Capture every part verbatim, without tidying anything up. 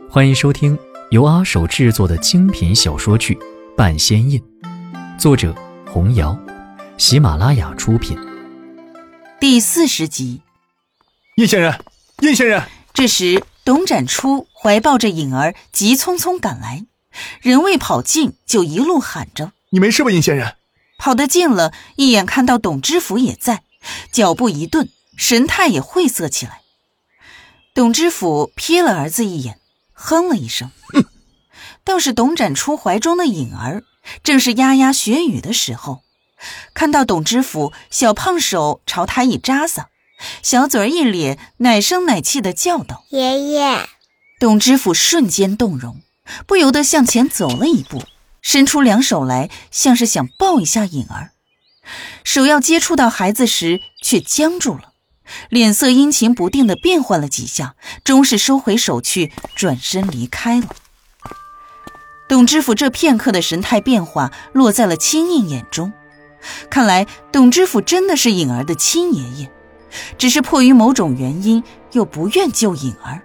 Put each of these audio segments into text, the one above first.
欢迎收听由阿手制作的精品小说剧《半仙印》，作者红瑶，喜马拉雅出品。 第四十集。 叶仙人，叶仙人！ 这时，董展初怀抱着颖儿急匆匆赶来，人未跑近，就一路喊着：“ 你没事吧，叶仙人？” 跑得近了，一眼看到董知府也在，脚步一顿，神态也晦涩起来。董知府瞥了儿子一眼，哼了一声。 嗯、 倒是董展初怀中的颖儿，正是牙牙学语的时候，看到董知府，小胖手朝他一扎撒，小嘴儿一咧，奶声奶气地叫道：“ 爷爷！” 董知府瞬间动容，不由得向前走了一步，伸出两手来，像是想抱一下颖儿。手要接触到孩子时，却僵住了，脸色阴晴不定地变换了几下，终是收回手去，转身离开了。董知府这片刻的神态变化落在了青印眼中，看来董知府真的是颖儿的亲爷爷，只是迫于某种原因又不愿救颖儿。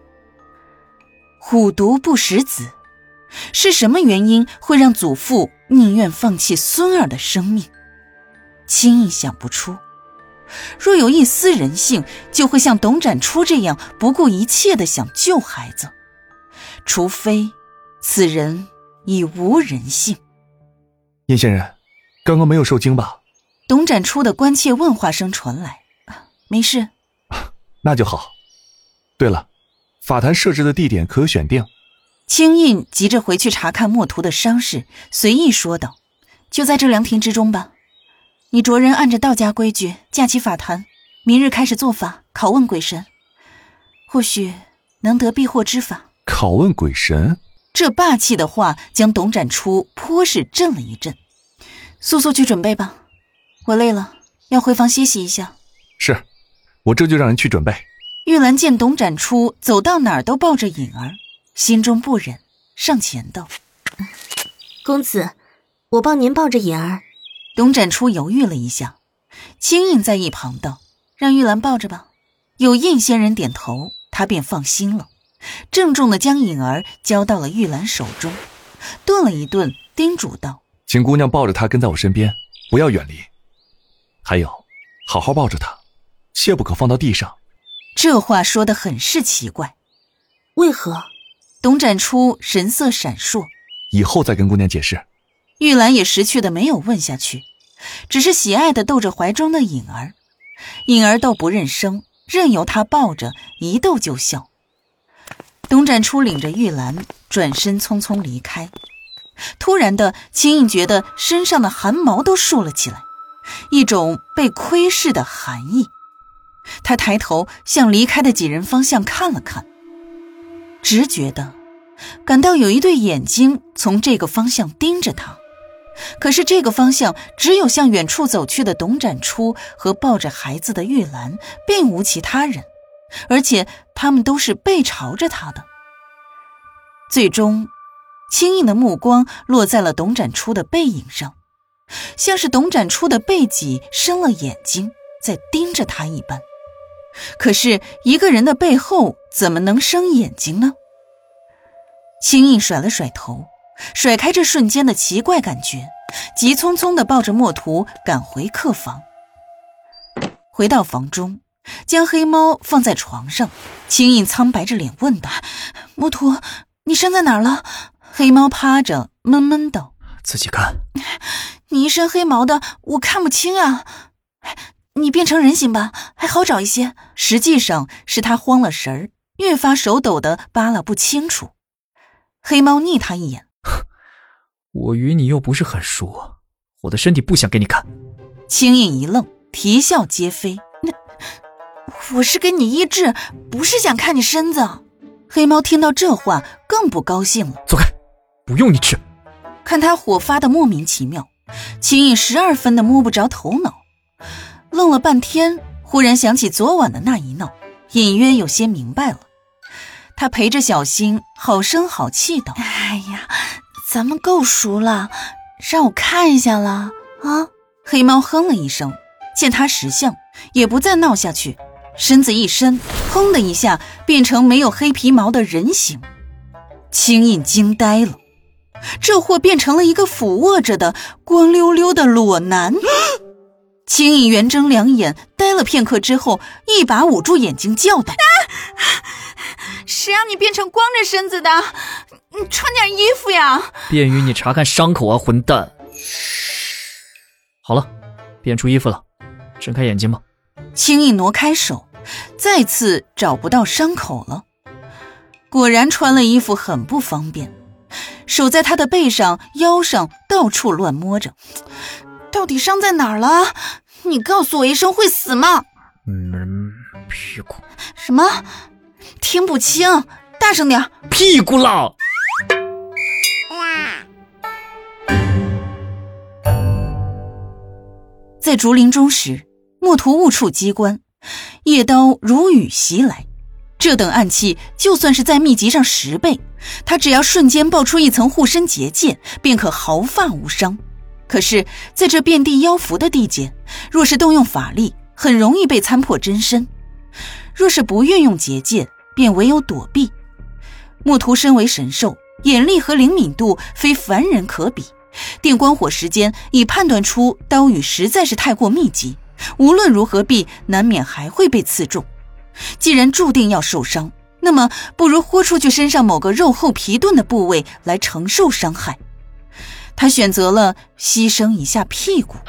虎毒不食子，是什么原因会让祖父宁愿放弃孙儿的生命？轻易想不出。若有一丝人性，就会像董展初这样不顾一切地想救孩子，除非此人已无人性。 叶仙人，刚刚没有受惊吧？ 董展初的关切问话声传来。没事。 那就好。对了，法坛设置的地点可有选定？ 青印急着回去查看墨图的伤势，随意说道：“就在这凉亭之中吧。你着人按着道家规矩架起法坛，明日开始做法拷问鬼神，或许能得避祸之法。” 拷问鬼神？ 这霸气的话将董展初颇是震了一震。速速去准备吧，我累了，要回房歇息一下。 是，我这就让人去准备。 玉兰见董展初走到哪儿都抱着颖儿，心中不忍，上前道：“ 公子，我帮您抱着颖儿。” 董展初犹豫了一下，青印在一旁道：“让玉兰抱着吧。”有印仙人点头，他便放心了，郑重地将颖儿交到了玉兰手中，顿了一顿，叮嘱道：“ 请姑娘抱着她跟在我身边，不要远离。还有，好好抱着她，切不可放到地上。” 这话说得很是奇怪。 为何？ 董展初神色闪烁。 以后再跟姑娘解释。 玉兰也识趣的没有问下去，只是喜爱的逗着怀中的颖儿。颖儿斗不认生，任由她抱着，一逗就笑。董展初领着玉兰转身匆匆离开。突然的，青印觉得身上的汗毛都竖了起来，一种被窥视的寒意。他抬头向离开的几人方向看了看，直觉的感到有一对眼睛从这个方向盯着他，可是这个方向只有向远处走去的董展初和抱着孩子的玉兰，并无其他人，而且他们都是背朝着他的。最终青印的目光落在了董展初的背影上，像是董展初的背脊伸了眼睛在盯着他一般。可是一个人的背后怎么能生眼睛呢？青印甩了甩头，甩开这瞬间的奇怪感觉，急匆匆地抱着墨图赶回客房。回到房中，将黑猫放在床上，青印苍白着脸问道：“墨图，你生在哪儿了？”黑猫趴着闷闷道：“ 自己看。”“ 你一身黑毛的，我看不清啊。你变成人形吧，还好找一些。”实际上是他慌了神儿，越发手抖的扒拉不清楚。黑猫睨他一眼：“ 我与你又不是很熟，我的身体不想给你看。” 青印一愣，啼笑皆非：“那我是给你医治，不是想看你身子。”黑猫听到这话更不高兴了：“ 走开，不用你吃。” 看他火发的莫名其妙，青印十二分的摸不着头脑，愣了半天，忽然想起昨晚的那一闹，隐约有些明白了。他陪着小新好声好气道：“哎呀，咱们够熟了，让我看一下了啊！”黑猫哼了一声，见他识相，也不再闹下去，身子一伸，砰的一下变成没有黑皮毛的人形， 青印惊呆了，这货变成了一个俯卧着的光溜溜的裸男。青印圆睁两眼，呆了片刻之后，一把捂住眼睛叫道：啊，谁让你变成光着身子的？你穿点衣服呀！ 便于你查看伤口啊，混蛋！好了，变出衣服了，睁开眼睛吧。 青印挪开手，再次找不到伤口了。果然穿了衣服很不方便，手在他的背上、腰上到处乱摸着。到底伤在哪儿了？你告诉我一声会死吗？ 嗯，屁股。 什么？听不清，大声点。 屁股啦！ 在竹林中时，墨图误触机关，夜刀如雨袭来。这等暗器就算是在秘籍上十倍，他只要瞬间爆出一层护身结界，便可毫发无伤。可是在这遍地妖符的地界，若是动用法力，很容易被参破真身；若是不运用结界，便唯有躲避。墨图身为神兽，眼力和灵敏度非凡人可比，电光火时间已判断出刀雨实在是太过密集，无论如何避，难免还会被刺中。既然注定要受伤，那么不如豁出去身上某个肉厚皮钝的部位来承受伤害。他选择了牺牲一下屁股。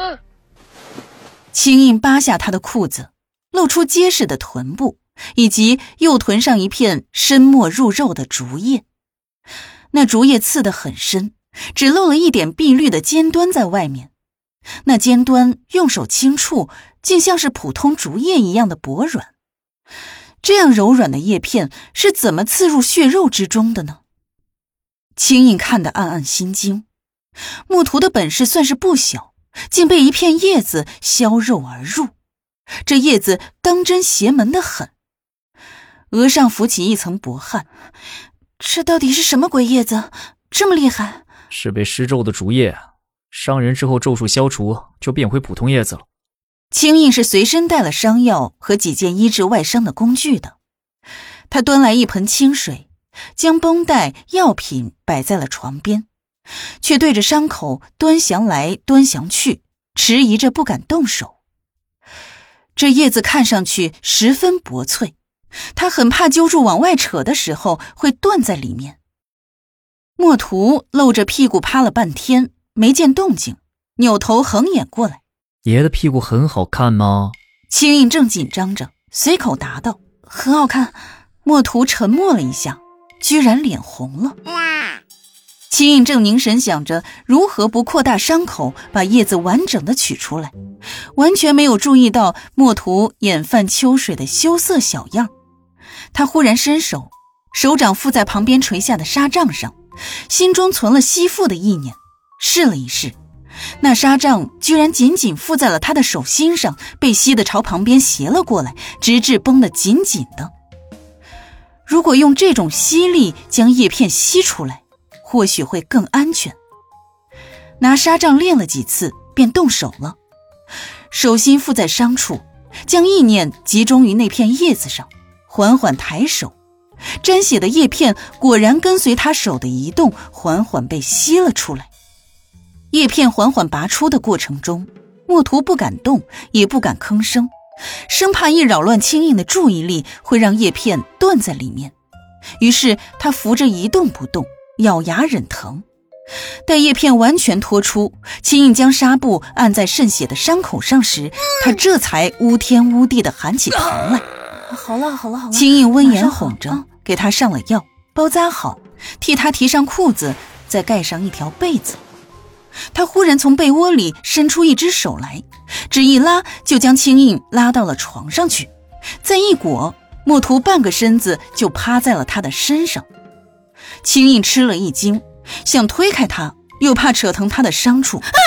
青印扒下他的裤子，露出结实的臀部，以及右臀上一片深没入肉的竹叶。那竹叶刺得很深，只露了一点碧绿的尖端在外面。那尖端用手轻触，竟像是普通竹叶一样的薄软。这样柔软的叶片是怎么刺入血肉之中的呢？青印看得暗暗心惊，墨图的本事算是不小，竟被一片叶子削肉而入。这叶子当真邪门得很。额上浮起一层薄汗，这到底是什么鬼叶子，这么厉害？ 是被施咒的竹叶，伤人之后咒术消除，就变回普通叶子了。 青印是随身带了伤药和几件医治外伤的工具的。他端来一盆清水，将绷带、药品摆在了床边，却对着伤口端详来端详去，迟疑着不敢动手。这叶子看上去十分薄脆，他很怕揪住往外扯的时候会断在里面。墨图露着屁股趴了半天，没见动静，扭头横眼过来。 爷的屁股很好看吗？ 青印正紧张着，随口答道：很好看。墨图沉默了一下，居然脸红了。青印正凝神想着如何不扩大伤口，把叶子完整的取出来，完全没有注意到墨图眼泛秋水的羞涩小样。他忽然伸手，手掌附在旁边垂下的纱帐上，心中存了吸附的意念，试了一试，那纱帐居然紧紧附在了他的手心上，被吸得朝旁边斜了过来，直至绷得紧紧的。如果用这种吸力将叶片吸出来，或许会更安全。拿纱帐练了几次，便动手了。手心附在伤处，将意念集中于那片叶子上，缓缓抬手，沾血的叶片果然跟随他手的移动，缓缓被吸了出来。叶片缓缓拔出的过程中，墨图不敢动，也不敢吭声，生怕一扰乱青印的注意力，会让叶片断在里面。于是他扶着一动不动，咬牙忍疼。待叶片完全脱出，青印将纱布按在渗血的伤口上时，他这才呜天呜地地喊起疼来。 好了好了好了。 青印温言哄着，给他上了药，包扎好，替他提上裤子，再盖上一条被子。他忽然从被窝里伸出一只手来，只一拉就将青印拉到了床上去，再一裹，墨图半个身子就趴在了他的身上。青印吃了一惊，想推开他，又怕扯疼他的伤处。啊、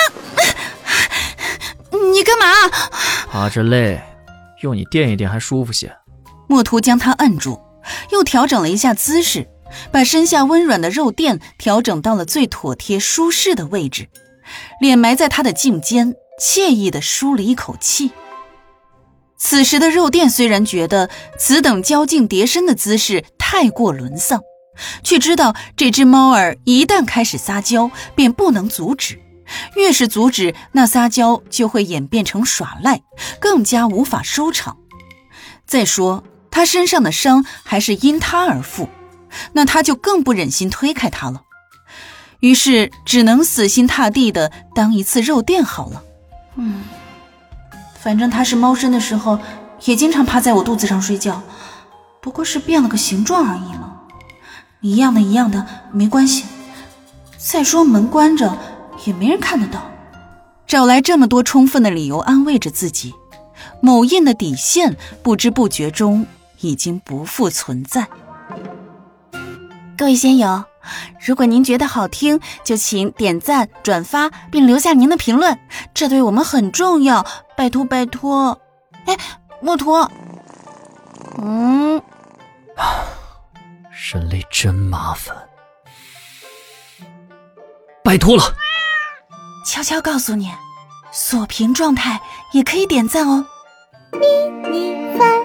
你干嘛？ 趴着累，用你垫一垫还舒服些。 墨图将他按住，又调整了一下姿势，把身下温软的肉垫调整到了最妥帖舒适的位置，脸埋在他的颈间，惬意地舒了一口气。此时的肉垫虽然觉得此等交颈叠身的姿势太过沦丧， 却知道这只猫儿一旦开始撒娇，便不能阻止。越是阻止，那撒娇就会演变成耍赖，更加无法收场。再说，他身上的伤还是因他而复，那他就更不忍心推开他了。于是只能死心塌地的当一次肉垫好了。 嗯，反正他是猫生的时候，也经常趴在我肚子上睡觉，不过是变了个形状而已嘛。一样的一样的，没关系。再说门关着，也没人看得到。 找来这么多充分的理由安慰着自己，某印的底线不知不觉中已经不复存在。 各位仙友，如果您觉得好听，就请点赞、转发并留下您的评论，这对我们很重要，拜托拜托。哎，墨图，嗯， 人类真麻烦，拜托了。 悄悄告诉你，锁屏状态也可以点赞哦。 咪咪番。